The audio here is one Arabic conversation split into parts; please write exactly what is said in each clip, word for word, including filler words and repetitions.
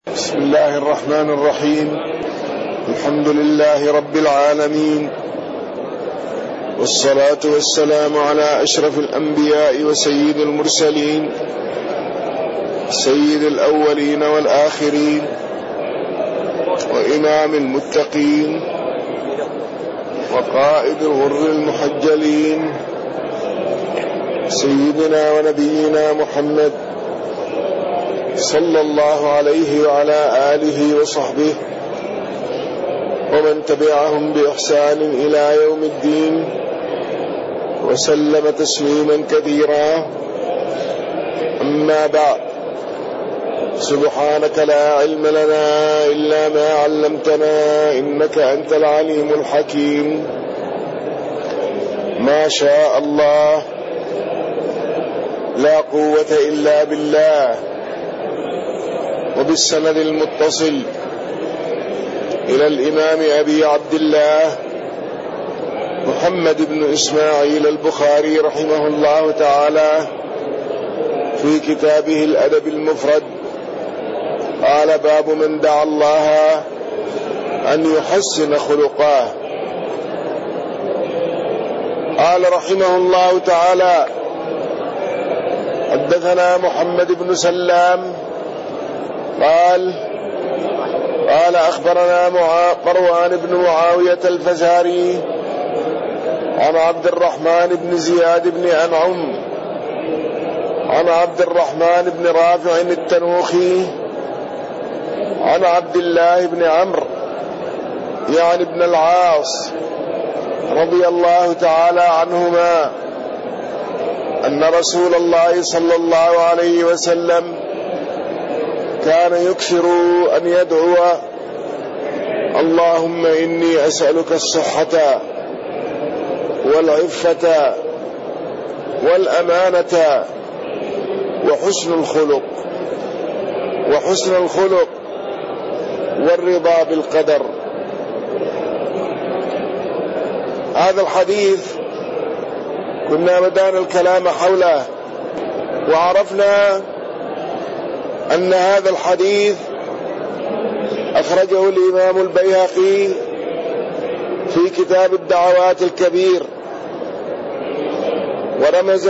بسم الله الرحمن الرحيم. الحمد لله رب العالمين، والصلاة والسلام على أشرف الأنبياء وسيد المرسلين، سيد الأولين والآخرين، وإمام المتقين، وقائد الغر المحجلين، سيدنا ونبينا محمد صلى الله عليه وعلى آله وصحبه ومن تبعهم بإحسان إلى يوم الدين، وسلم تسليما كثيرا. أما بعد، سبحانك لا علم لنا إلا ما علمتنا إنك أنت العليم الحكيم. ما شاء الله، لا قوة إلا بالله. وبالسند المتصل إلى الإمام أبي عبد الله محمد بن إسماعيل البخاري رحمه الله تعالى في كتابه الأدب المفرد، قال: باب من دعا الله أن يحسن خلقه. قال رحمه الله تعالى: حدثنا محمد بن سلام قال قال أخبرنا مروان بن معاوية الفزاري عن عبد الرحمن بن زياد بن أنعم عن عبد الرحمن بن رافع التنوخي عن عبد الله بن عمرو يعني بن العاص رضي الله تعالى عنهما أن رسول الله صلى الله عليه وسلم كان يكثر أن يدعو: اللهم إني أسألك الصحة والعفة والأمانة وحسن الخلق وحسن الخلق والرضا بالقدر. هذا الحديث كنا بدأنا الكلام حوله، وعرفنا أن هذا الحديث أخرجه الإمام البيهقي في كتاب الدعوات الكبير، ورمز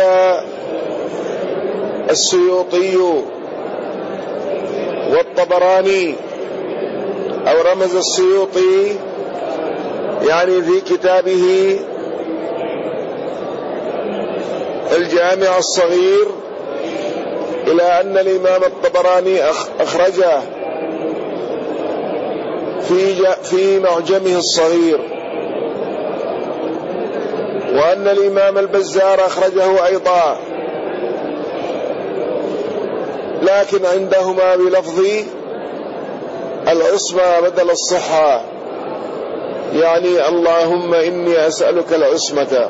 السيوطي والطبراني، أو رمز السيوطي يعني في كتابه الجامع الصغير، إلى أن الإمام الطبراني أخرجه في في معجمه الصغير، وأن الإمام البزار أخرجه أيضا، لكن عندهما بلفظ العصمة بدل الصحة، يعني اللهم إني أسألك العصمة،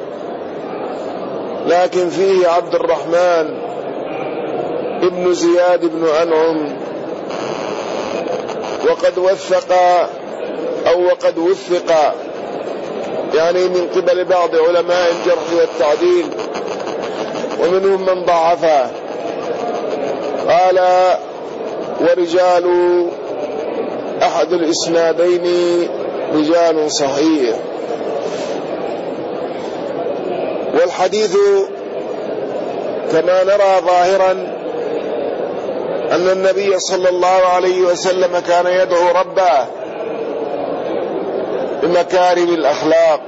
لكن فيه عبد الرحمن ابن زياد بن أنعم، وقد وثق أو وقد وثق يعني من قبل بعض علماء الجرح والتعديل، ومنهم من ضعفه. قال: ورجال أحد الإسنادين رجال صحيح. والحديث كما نرى ظاهرا أن النبي صلى الله عليه وسلم كان يدعو ربه بمكارم الأخلاق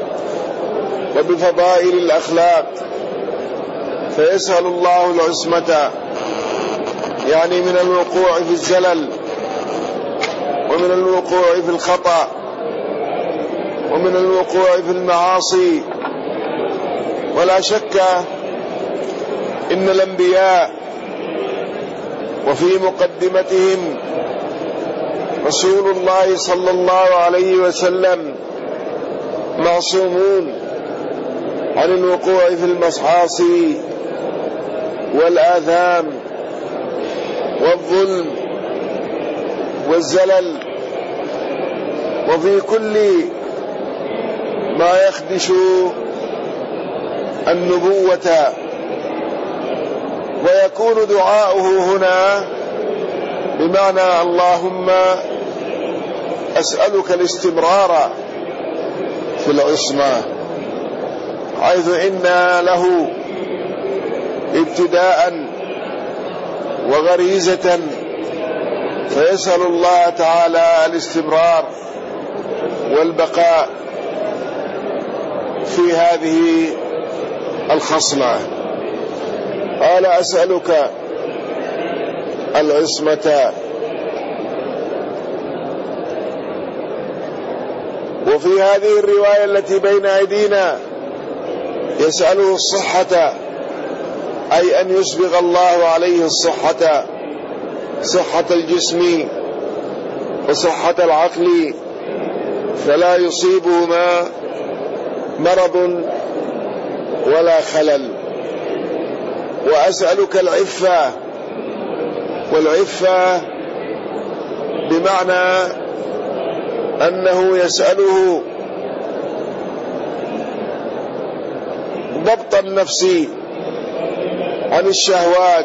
وبفضائل الأخلاق، فيسأل الله العصمة، يعني من الوقوع في الزلل، ومن الوقوع في الخطأ، ومن الوقوع في المعاصي. ولا شك إن الأنبياء وفي مقدمتهم رسول الله صلى الله عليه وسلم معصومون عن الوقوع في المعاصي والآثام والظلم والزلل، وفي كل ما يخدش النبوة. ويكون دعاؤه هنا بمعنى اللهم أسألك الاستمرار في العصمة، حيث إن له ابتداء وغريزة، فيسأل الله تعالى الاستمرار والبقاء في هذه الخصلة. قال أسألك العصمة. وفي هذه الرواية التي بين أيدينا يسأله الصحة، أي أن يسبغ الله عليه الصحة، صحة الجسم وصحة العقل، فلا يصيبهما مرض ولا خلل. وأسألك العفة، والعفة بمعنى أنه يسأله ضبط النفس عن الشهوات،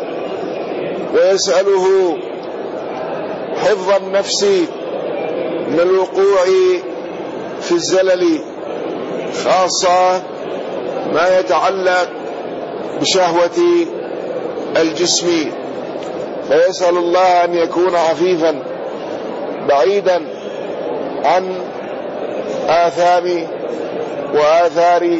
ويسأله حفظ النفس من الوقوع في الزلل، خاصة ما يتعلق بشهوة الجسم، فيسأل الله أن يكون عفيفا بعيدا عن آثام وآثار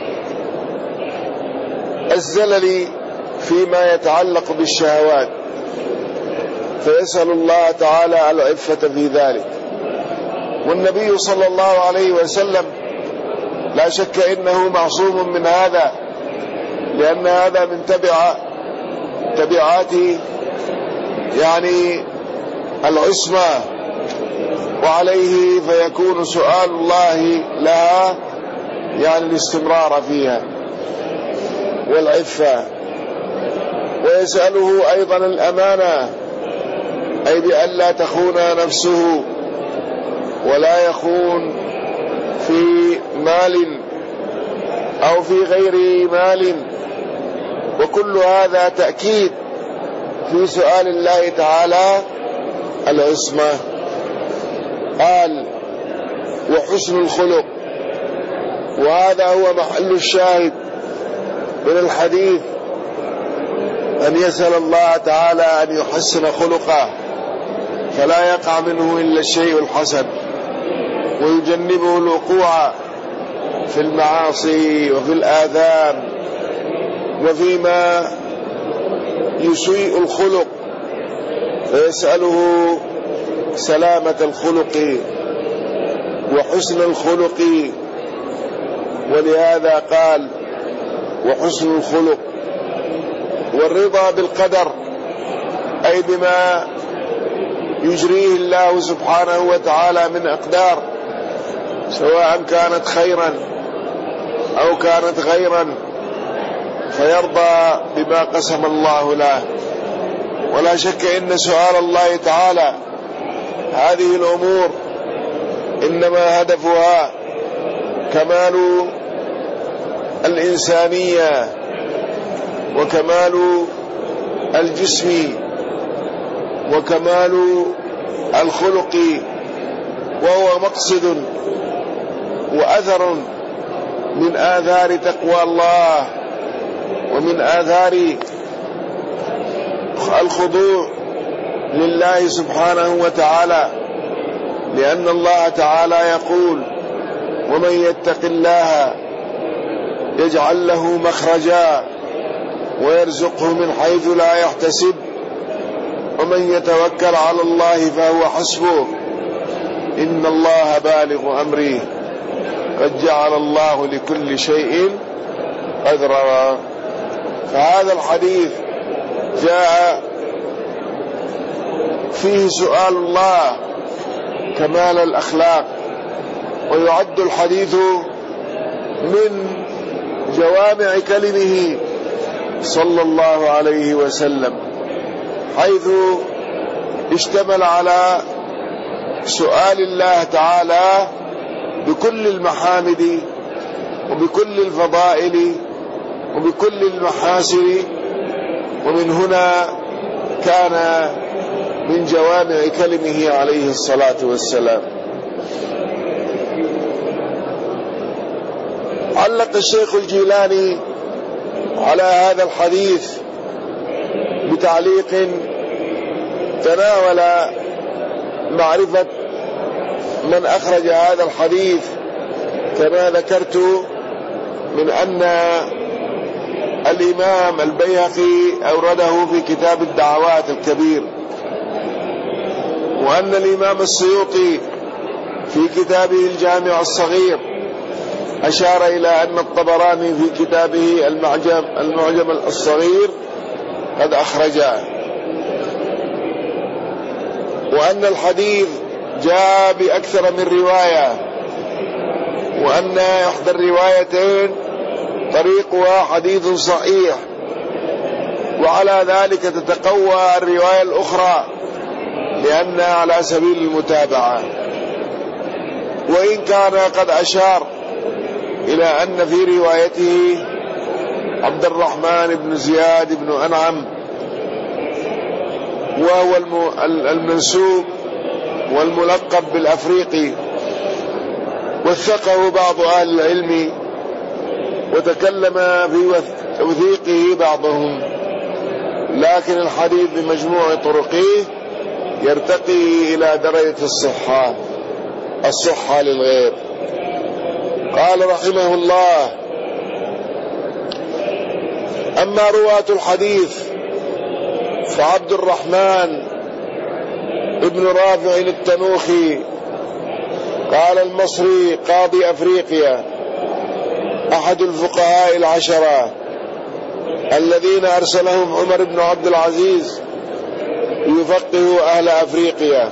الزلل فيما يتعلق بالشهوات، فيسأل الله تعالى العفة في ذلك. والنبي صلى الله عليه وسلم لا شك إنه معصوم من هذا، لأن هذا من تبع تبعات يعني العصمة، وعليه فيكون سؤال الله لها يعني الاستمرار فيها والعفة. ويسأله أيضا الأمانة، أي بأن لا تخون نفسه ولا يخون في مال أو في غير مال، وكل هذا تأكيد في سؤال الله تعالى العصمة. قال وحسن الخلق، وهذا هو محل الشاهد من الحديث، أن يسأل الله تعالى أن يحسن خلقه فلا يقع منه إلا الشيء الحسن، ويجنبه الوقوع في المعاصي وفي الآثام وفيما يسيء الخلق، فيسأله سلامة الخلق وحسن الخلق. ولهذا قال وحسن الخلق. والرضا بالقدر، أي بما يجريه الله سبحانه وتعالى من أقدار، سواء كانت خيرا أو كانت غيرا، فيرضى بما قسم الله له. ولا شك إن سؤال الله تعالى هذه الأمور إنما هدفها كمال الإنسانية وكمال الجسم وكمال الخلق، وهو مقصد وأثر من آثار تقوى الله ومن آثار الخضوع لله سبحانه وتعالى، لأن الله تعالى يقول ومن يتق الله يجعل له مخرجا ويرزقه من حيث لا يحتسب ومن يتوكل على الله فهو حسبه إن الله بالغ أمره قد جعل الله لكل شيء قدرا. فهذا الحديث جاء فيه سؤال الله كمال الأخلاق، ويعد الحديث من جوامع كلمه صلى الله عليه وسلم، حيث اشتمل على سؤال الله تعالى بكل المحامد وبكل الفضائل وبكل المحاسن. ومن هنا كان من جوامع كلمه عليه الصلاة والسلام. علق الشيخ الجيلاني على هذا الحديث بتعليق تناول معرفة من أخرج هذا الحديث كما ذكرت، من أن الإمام البيهقي أورده في كتاب الدعوات الكبير، وأن الإمام السيوطي في كتابه الجامع الصغير أشار إلى أن الطبراني في كتابه المعجم, المعجم الصغير قد أخرجه، وأن الحديث جاء بأكثر من رواية، وأن إحدى الروايتين طريقها حديث صحيح، وعلى ذلك تتقوى الرواية الأخرى لأنها على سبيل المتابعة. وإن كان قد أشار إلى أن في روايته عبد الرحمن بن زياد بن أنعم، وهو المنسوب والملقب بالأفريقي، وثقه بعض أهل العلم وتكلم في توثيقه بعضهم، لكن الحديث بمجموع طرقه يرتقي إلى درجة الصحة الصحة للغير. قال رحمه الله: أما رواة الحديث فعبد الرحمن ابن رافع التنوخي قال المصري قاضي أفريقيا، أحد الفقهاء العشرة الذين أرسلهم عمر بن عبد العزيز ليفقهوا أهل أفريقيا،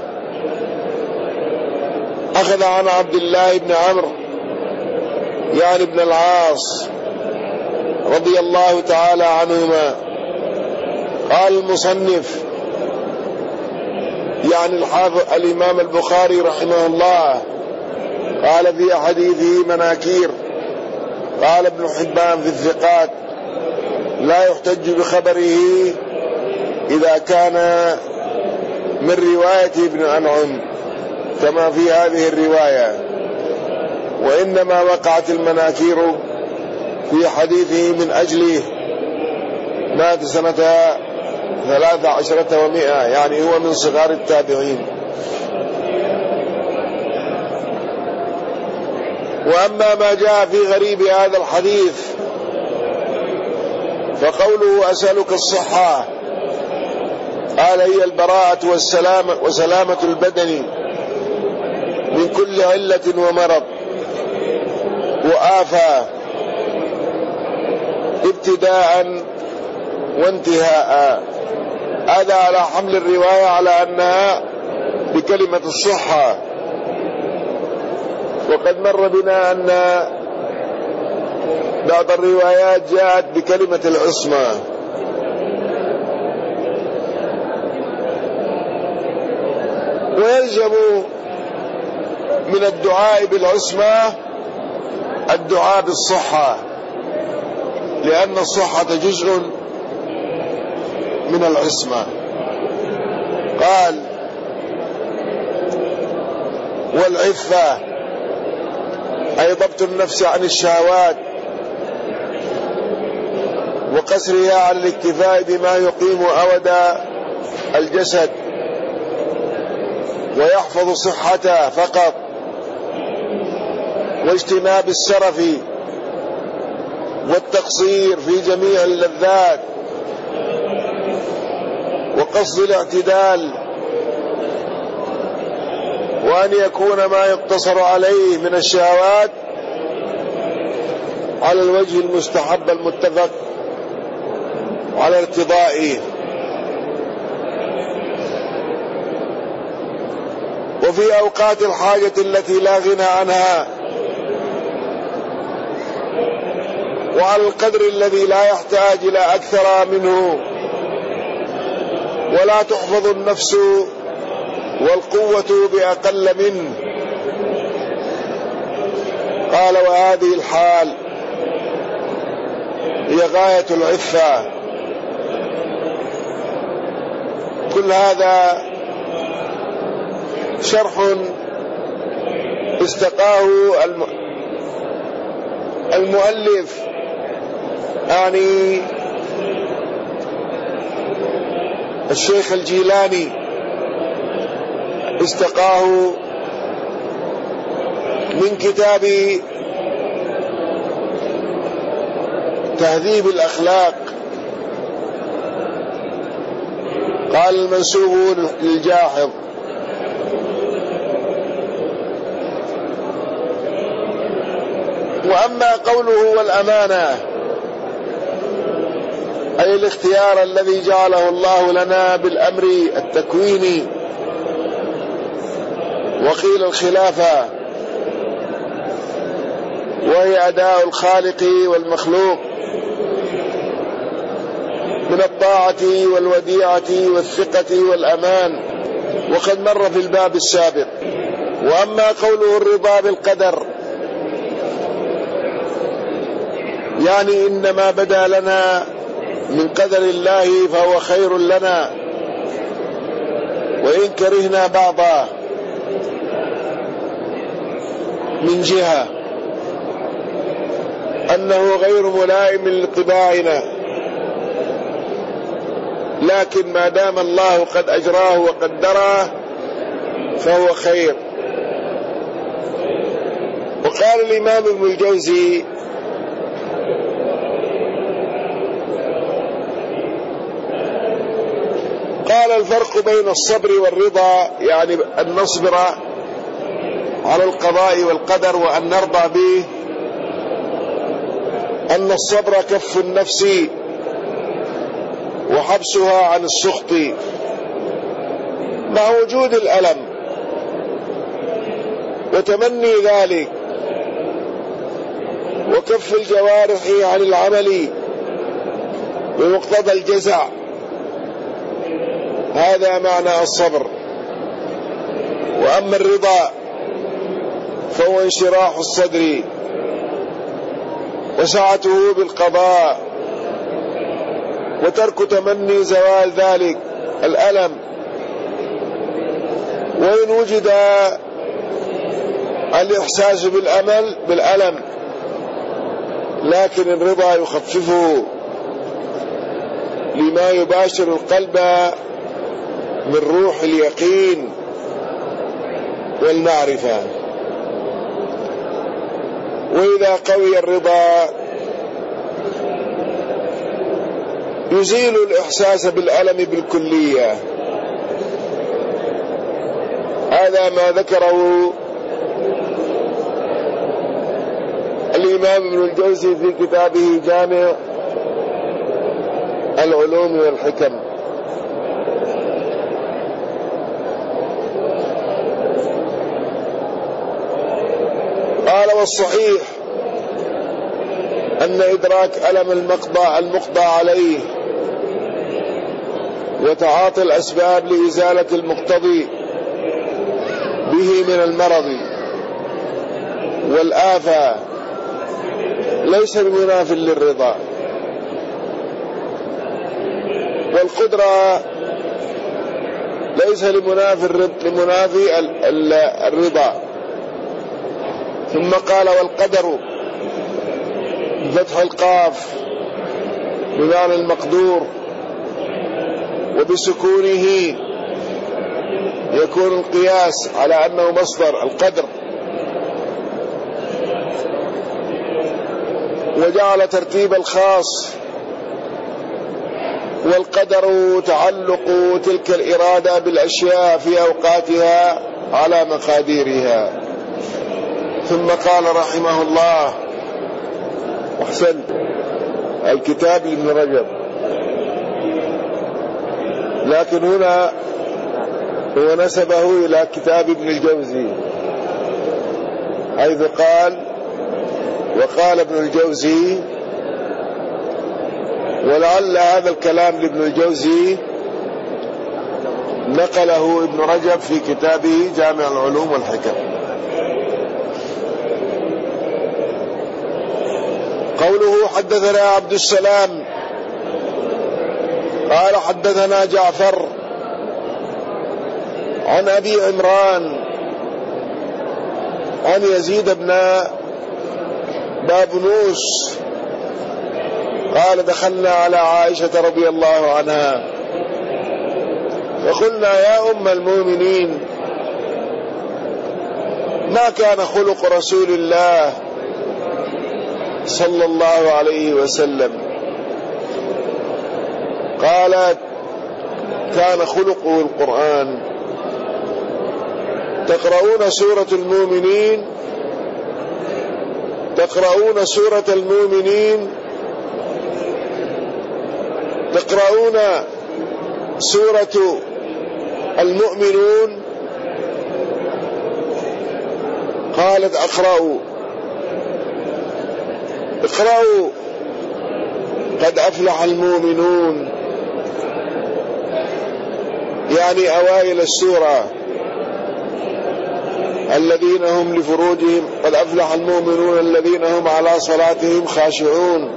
أخذ عن عبد الله بن عمرو يعني ابن العاص رضي الله تعالى عنهما. قال المصنف يعني الحافظ الإمام البخاري رحمه الله، قال في حديثه مناكير. قال ابن حبان في الثقات: لا يحتج بخبره إذا كان من رواية ابن أنعم كما في هذه الرواية، وإنما وقعت المناكير في حديثه من أجله. مات سنة ثلاث عشرة ومئة، يعني هو من صغار التابعين. وأما ما جاء في غريب هذا الحديث فقوله أسألك الصحة، قال هي البراءة والسلامة وسلامة البدن من كل علة ومرض وآفة ابتداء وانتهاء. هذا على حمل الرواية على أنها بكلمة الصحة، وقد مر بنا أن بعض الروايات جاءت بكلمة العصمة. ويلزم من الدعاء بالعصمة الدعاء بالصحة، لأن الصحة جزء من العصمة. قال: والعفة أي ضبط النفس عن الشهوات وقصرها على الاكتفاء بما يقيم أود الجسد ويحفظ صحته فقط، واجتناب السرف والتقصير في جميع اللذات، وقصد الاعتدال، وأن يكون ما يقتصر عليه من الشهوات على الوجه المستحب المتفق على ارتضائه. وفي أوقات الحاجة التي لا غنى عنها، وعلى القدر الذي لا يحتاج إلى أكثر منه، ولا تحفظ النفس والقوة بأقل منه. قال: وهذه الحال هي غاية العفة. كل هذا شرح استقاه المؤلف يعني الشيخ الجيلاني استقاه من كتاب تهذيب الأخلاق. قال المنسوب للجاحظ: وأما قوله والأمانة أي الاختيار الذي جعله الله لنا بالأمر التكويني، وقيل الخلافة، وهي أداء الخالق والمخلوق من الطاعة والوديعة والثقة والأمان، وقد مر في الباب السابق. وأما قوله الرضا بالقدر يعني إنما بدا لنا من قدر الله فهو خير لنا، وإن كرهنا بعضه من جهة أنه غير ملائم لطباعنا، لكن ما دام الله قد أجراه وقدره فهو خير. وقال الإمام ابن الجوزي: قال الفرق بين الصبر والرضا يعني أن نصبر على القضاء والقدر وأن نرضى به، أن الصبر كف النفس وحبسها عن السخط مع وجود الألم وتمني ذلك، وكف الجوارح عن العمل بمقتضى الجزع، هذا معنى الصبر. وأما الرضا فهو انشراح الصدر وسعته بالقضاء، وترك تمني زوال ذلك الألم، وإن وجد الإحساس بالأمل بالألم لكن الرضا يخففه لما يباشر القلب من روح اليقين والمعرفة. وإذا قوي الرضا يزيل الإحساس بالألم بالكلية، هذا ما ذكره الإمام ابن الجوزي في كتابه جامع العلوم والحكم. قال: والصحيح أن إدراك ألم المقضى المقضى عليه وتعاطي الأسباب لإزالة المقتضي به من المرض والآفة ليس بمناف للرضا، والقدرة ليس لمنافي الرضا. ثم قال: والقدر بفتح القاف بمعنى المقدور، وبسكونه يكون القياس على أنه مصدر القدر، وجعل ترتيب الخاص والقدر تعلق تلك الإرادة بالأشياء في أوقاتها على مقاديرها. ثم قال رحمه الله: أحسن الكتاب لابن رجب، لكن هنا هو نسبه إلى كتاب ابن الجوزي، حيث قال: وقال ابن الجوزي. ولعل هذا الكلام لابن الجوزي نقله ابن رجب في كتابه جامع العلوم والحكم. قوله: حدثنا عبد السلام قال: حدثنا جعفر عن أبي عمران عن يزيد بن بابنوس قال دخلنا على عائشة رضي الله عنها فقلنا يا أم المؤمنين ما كان خلق رسول الله صلى الله عليه وسلم؟ قالت كان خلقه القرآن. تقرؤون سورة المؤمنين تقرؤون سورة المؤمنين تقرؤون سورة المؤمنون؟ قالت أقرأوا اقرأوا قد أفلح المؤمنون، يعني أوائل السورة، الذين هم لفروجهم قد أفلح المؤمنون الذين هم على صلاتهم خاشعون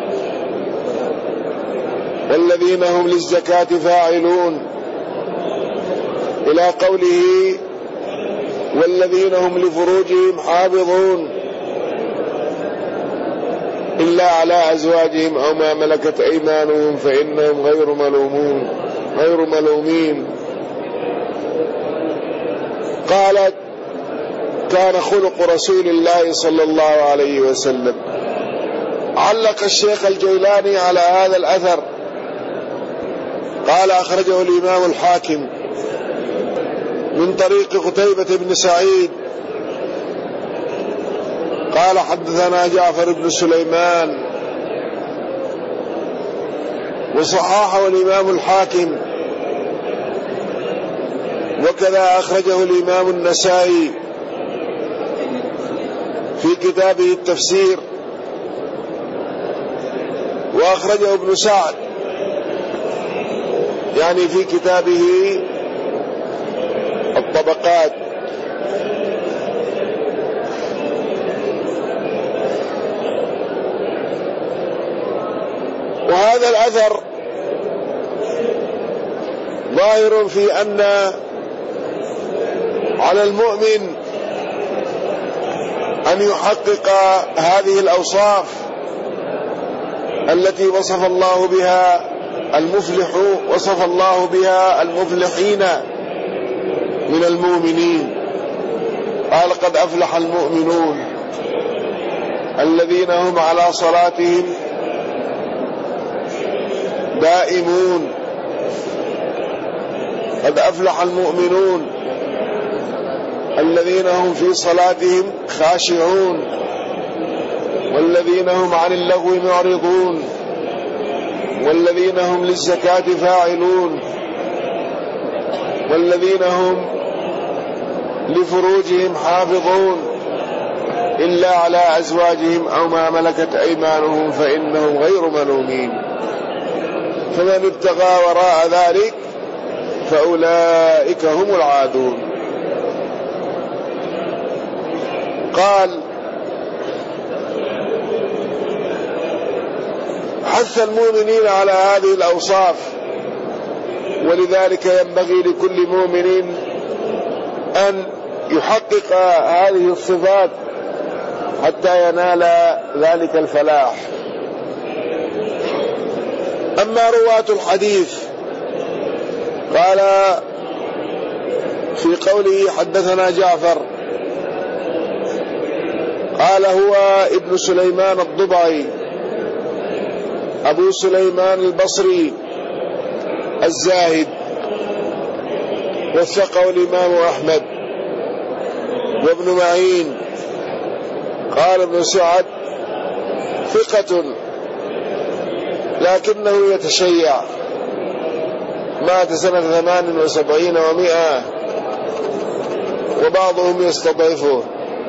والذين هم للزكاة فاعلون، إلى قوله والذين هم لفروجهم حافظون إلا على أزواجهم أو ما ملكت أيمانهم فإنهم غير ملومون غير ملومين. قالت كان خلق رسول الله صلى الله عليه وسلم. علق الشيخ الجيلاني على هذا الأثر قال أخرجه الإمام الحاكم من طريق قتيبة بن سعيد قال حدثنا جعفر بن سليمان وصححه الإمام الحاكم، وكذا أخرجه الإمام النسائي في كتابه التفسير، وأخرجه ابن سعد يعني في كتابه الطبقات. وهذا الأثر ظاهر في أن على المؤمن أن يحقق هذه الأوصاف التي وصف الله بها المفلح وصف الله بها المفلحين من المؤمنين. قال قد أفلح المؤمنون الذين هم على صلاتهم دائمون. قد أفلح المؤمنون الذين هم في صلاتهم خاشعون والذين هم عن اللغو معرضون والذين هم للزكاة فاعلون والذين هم لفروجهم حافظون إلا على أزواجهم أو ما ملكت أيمانهم فإنهم غير ملومين، فمن ابتغى وراء ذلك فأولئك هم العادون. قال حث المؤمنين على هذه الأوصاف، ولذلك ينبغي لكل مؤمن أن يحقق هذه الصفات حتى ينال ذلك الفلاح. أما رواة الحديث قال في قوله حدثنا جعفر قال هو ابن سليمان الضبعي أبو سليمان البصري الزاهد، وثقه الإمام أحمد وابن معين. قال ابن سعد ثقة لكنه يتشيع، مات سنة ثمان وسبعين ومئة، وبعضهم يستضعفه.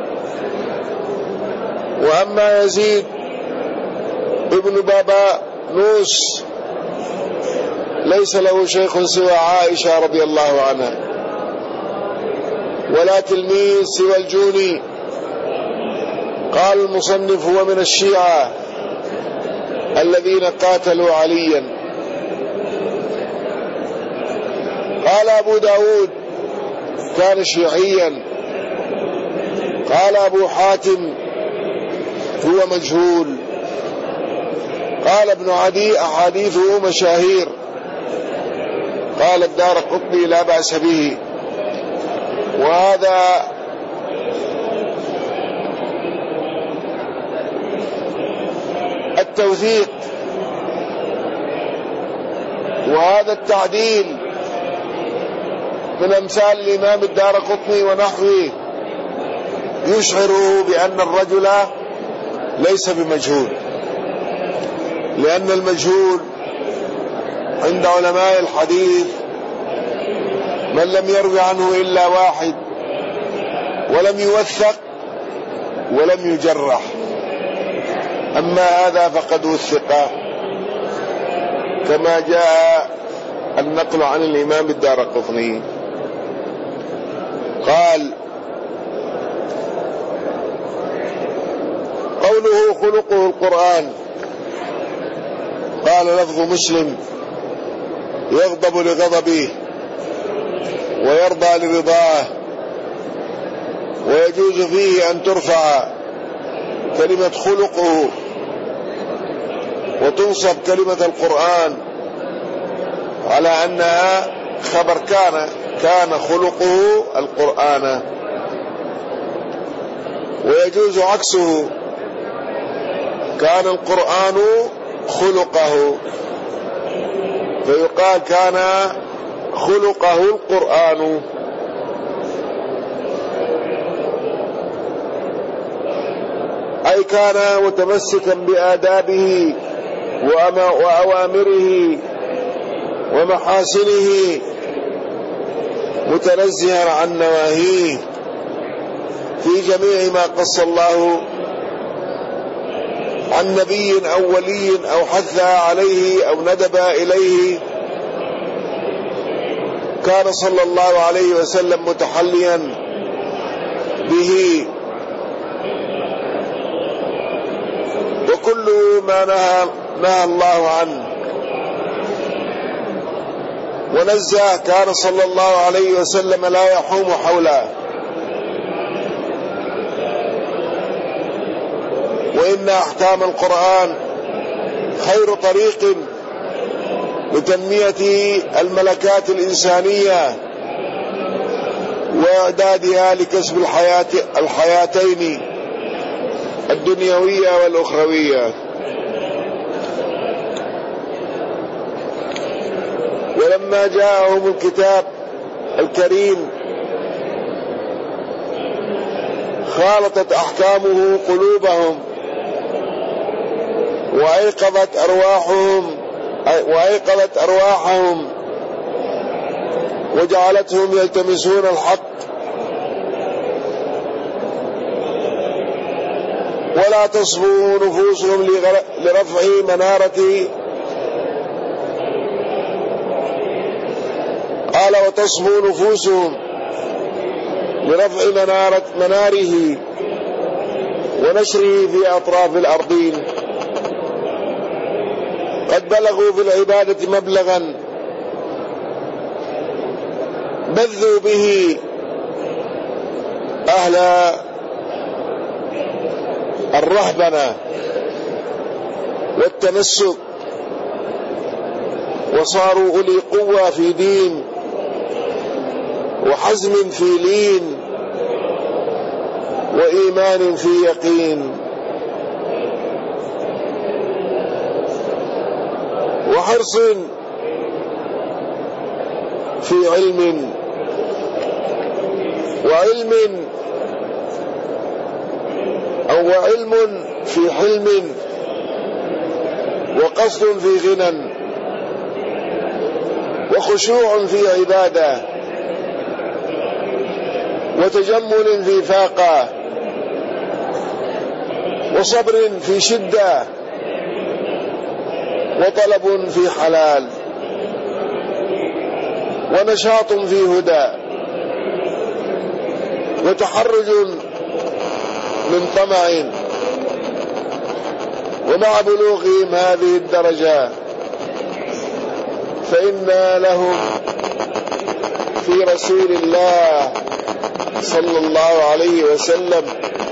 وأما يزيد ابن بابا نوس ليس له شيخ سوى عائشة رضي الله عنها، ولا تلميذ سوى الجوني. قال المصنف هو من الشيعة الذين قاتلوا عليا. قال أبو داود كان شيعيا. قال أبو حاتم هو مجهول. قال ابن عدي أحاديثه مشاهير. قال الدارقطني لا بأس به. وهذا التوثيق وهذا التعديل من أمثال الإمام الدارقطني ونحوه يشعره بأن الرجل ليس بمجهول، لأن المجهول عند علماء الحديث من لم يروي عنه إلا واحد ولم يوثق ولم يجرح. أما هذا فقد وثق كما جاء النقل عن الإمام الدارقطني. قال: قوله خلقه القرآن، قال لفظ مسلم: يغضب لغضبه ويرضى لرضاه، ويجوز فيه أن ترفع كلمة خلقه وتنصب كلمة القرآن على أنها خبر كان كان خلقه القرآن، ويجوز عكسه كان القرآن خلقه، فيقال كان خلقه القرآن. أي كان متمسكا بآدابه وأوامره ومحاسنه متنزها عن نواهيه في جميع ما قص الله عن نبي أو ولي أو حث عليه أو ندب إليه. كان صلى الله عليه وسلم متحليا به، وكل ما نهى, نهى الله عنه ونزه كان صلى الله عليه وسلم لا يحوم حوله. وإن أحكام القرآن خير طريق لتنمية الملكات الإنسانية وإعدادها لكسب الحياة الحياتين الدنيوية والأخروية. ولما جاءهم الكتاب الكريم خالطت أحكامه قلوبهم وأيقظت أرواحهم وأيقظت أرواحهم وجعلتهم يلتمسون الحق، ولا تصبو نفوسهم لرفع منارة قال وتصبو نفوسهم لرفع منارة مناره ونشره في أطراف الأرضين. قد بلغوا في العبادة مبلغا بذوا به أهل الرهبنة والتمسك، وصاروا أولي قوة في دين وحزم في لين وإيمان في يقين وحرص في علم وعلم أو علم في حلم وقصد في غنى وخشوع في عبادة وتجمل في فاقة وصبر في شدة وطلب في حلال ونشاط في هدى وتحرج من طمع. ومع بلوغهم هذه الدرجة فإن لهم في رسول الله صلى الله عليه وسلم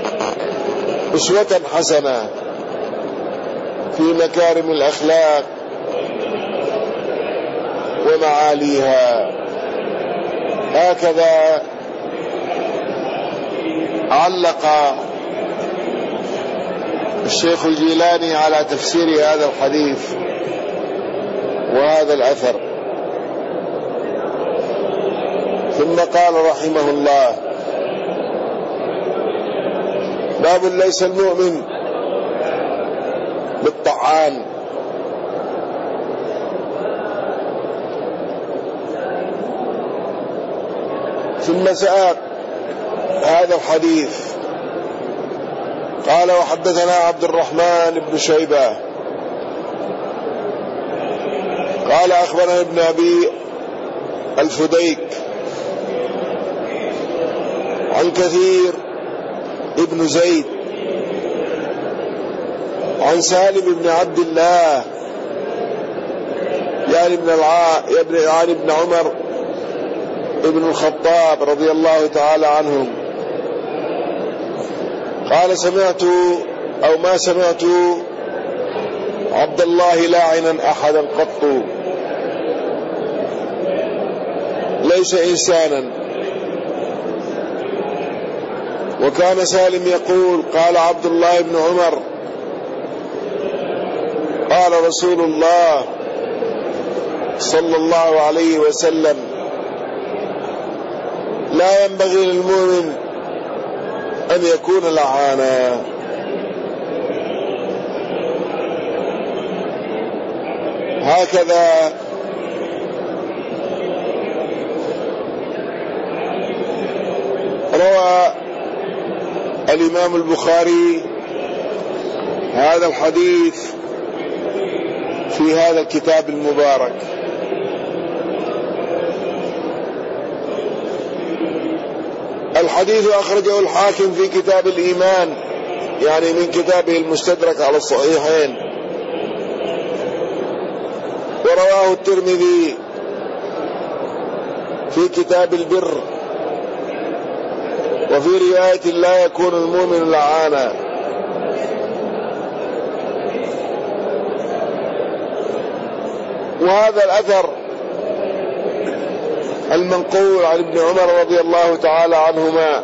أسوة حسنة في مكارم الأخلاق ومعاليها. هكذا علق الشيخ الجيلاني على تفسير هذا الحديث وهذا الأثر. ثم قال رحمه الله: باب ليس المؤمن بالطعان. ثم ساق هذا الحديث قال: وحدثنا عبد الرحمن بن شيبة قال: أخبرنا ابن أبي الفديك عن كثير ابن زيد عن سالم بن عبد الله يعني ابن الع... يعني ابن عمر ابن الخطاب رضي الله تعالى عنهم قال: سمعت أو ما سمعت عبد الله لاعنا أحدا قط، ليس إنسانا. وكان سالم يقول: قال عبد الله بن عمر: قال رسول الله صلى الله عليه وسلم: لا ينبغي للمؤمن أن يكون لعانا. هكذا روى الإمام البخاري هذا الحديث في هذا الكتاب المبارك. الحديث أخرجه الحاكم في كتاب الإيمان يعني من كتابه المستدرك على الصحيحين، ورواه الترمذي في كتاب البر، وفي رواية: لا يكون المؤمن لعانا. وهذا الأثر المنقول عن ابن عمر رضي الله تعالى عنهما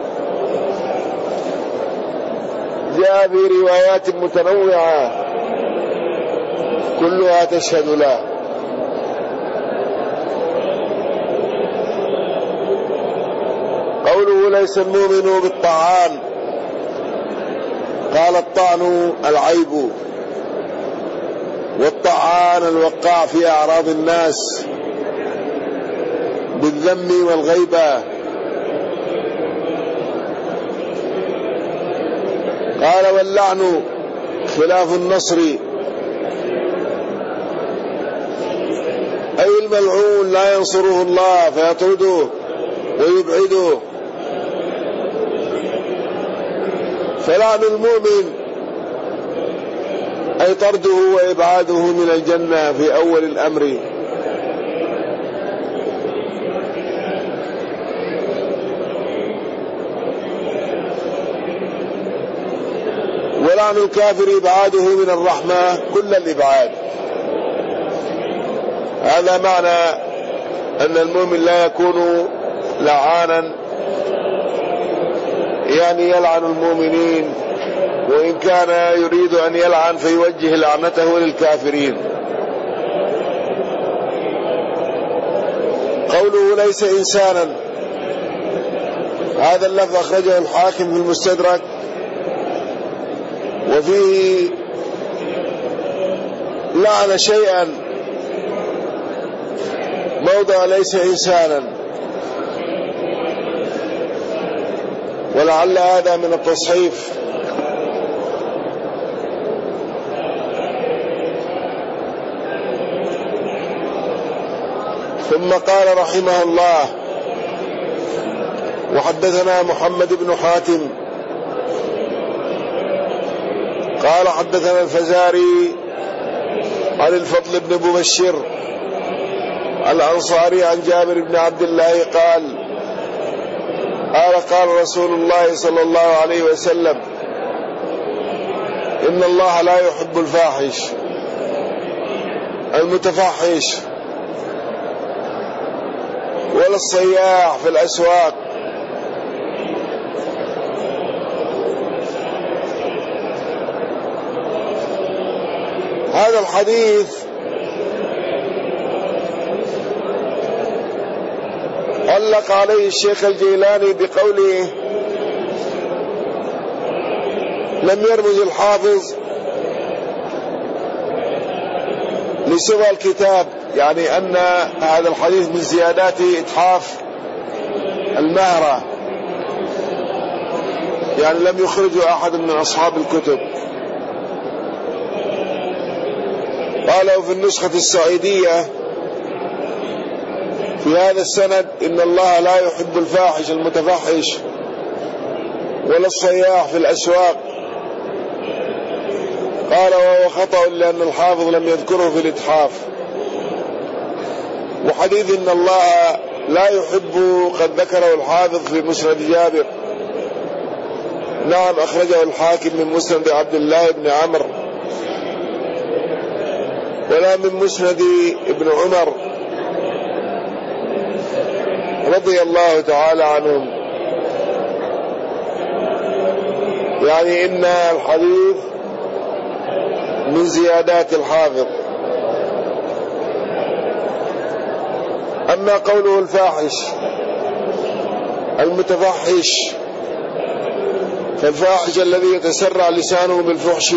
جاء في روايات متنوعة كلها تشهد له. قوله: ليس المؤمن بالطعان، قال: الطعن العيب، والطعان الوقاع في أعراض الناس بالذم والغيبة. قال: واللعن خلاف النصر، أي الملعون لا ينصره الله فيطرده ويبعده. فلعن المؤمن أي طرده وإبعاده من الجنة في أول الأمر. ولعن الكافر إبعاده من الرحمة كل الإبعاد. هذا معنى أن المؤمن لا يكون لعانا، يعني يلعن المؤمنين، وإن كان يريد أن يلعن فيوجه لعنته للكافرين. قوله: ليس إنسانا، هذا اللفظ أخرجه الحاكم في المستدرك، وفيه لعن شيئا موضع ليس إنسانا، ولعل هذا من التصحيف. ثم قال رحمه الله: وحدثنا محمد بن حاتم قال: حدثنا الفزاري عن الفضل بن مبشر الأنصاري عن جابر بن عبد الله قال قال قال رسول الله صلى الله عليه وسلم: إن الله لا يحب الفاحش المتفحش ولا الصياح في الأسواق. هذا الحديث علق عليه الشيخ الجيلاني بقوله: لم يرمز الحافظ لسوى الكتاب، يعني أن هذا الحديث من زيادات إتحاف المهرة، يعني لم يخرجه أحد من أصحاب الكتب. قالوا في النسخة السعيدية في هذا السند: إن الله لا يحب الفاحش المتفحش ولا الصياح في الأسواق. قال وهو خطأ لأن الحافظ لم يذكره في الإتحاف. وحديث إن الله لا يحب قد ذكره الحافظ في مسند جابر، نعم أخرجه الحاكم من مسند عبد الله بن عمرو ولا من مسند ابن عمر رضي الله تعالى عنهم. يعني إن الحديث من زيادات الحافظ. أما قوله الفاحش المتفحش، فالفاحش الذي يتسرع لسانه بالفحش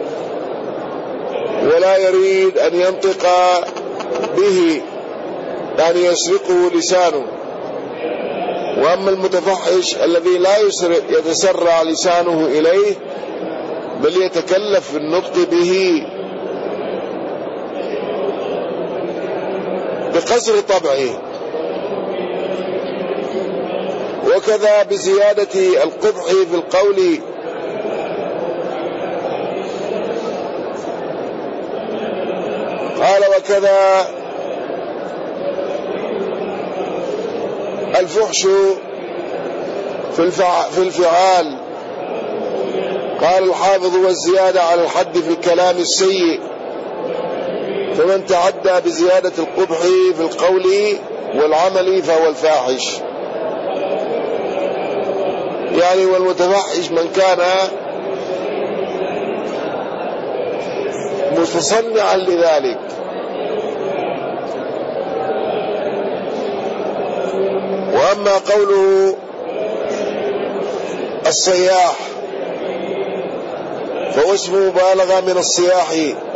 ولا يريد أن ينطق به، يعني يسرقه لسانه. وأما المتفحش الذي لا يتسرع لسانه إليه بل يتكلف في النطق به بقصر طبعه. وكذا بزيادة القبح في القول، قال وكذا الفحش في الفعال. قال الحافظ: والزيادة على الحد في الكلام السيء، فمن تعدى بزيادة القبح في القول والعمل فهو الفاحش. يعني والمتفحش من كان متصنعا لذلك. وأما قوله الصياح فهو اسم مبالغة من الصياح،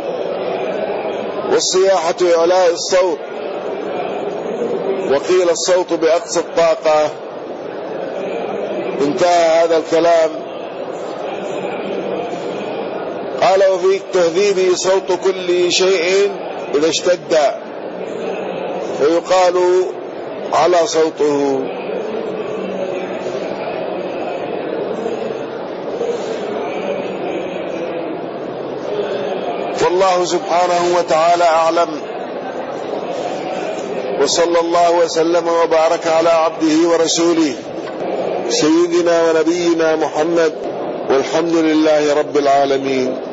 والصياحة إعلاء الصوت، وقيل الصوت بأقصى الطاقة. انتهى هذا الكلام. قال وفي التهذيب صوت كل شيء إذا اشتد فيقال على صوته. والله سبحانه وتعالى أعلم، وصلى الله وسلم وبارك على عبده ورسوله سيدنا ونبينا محمد، والحمد لله رب العالمين.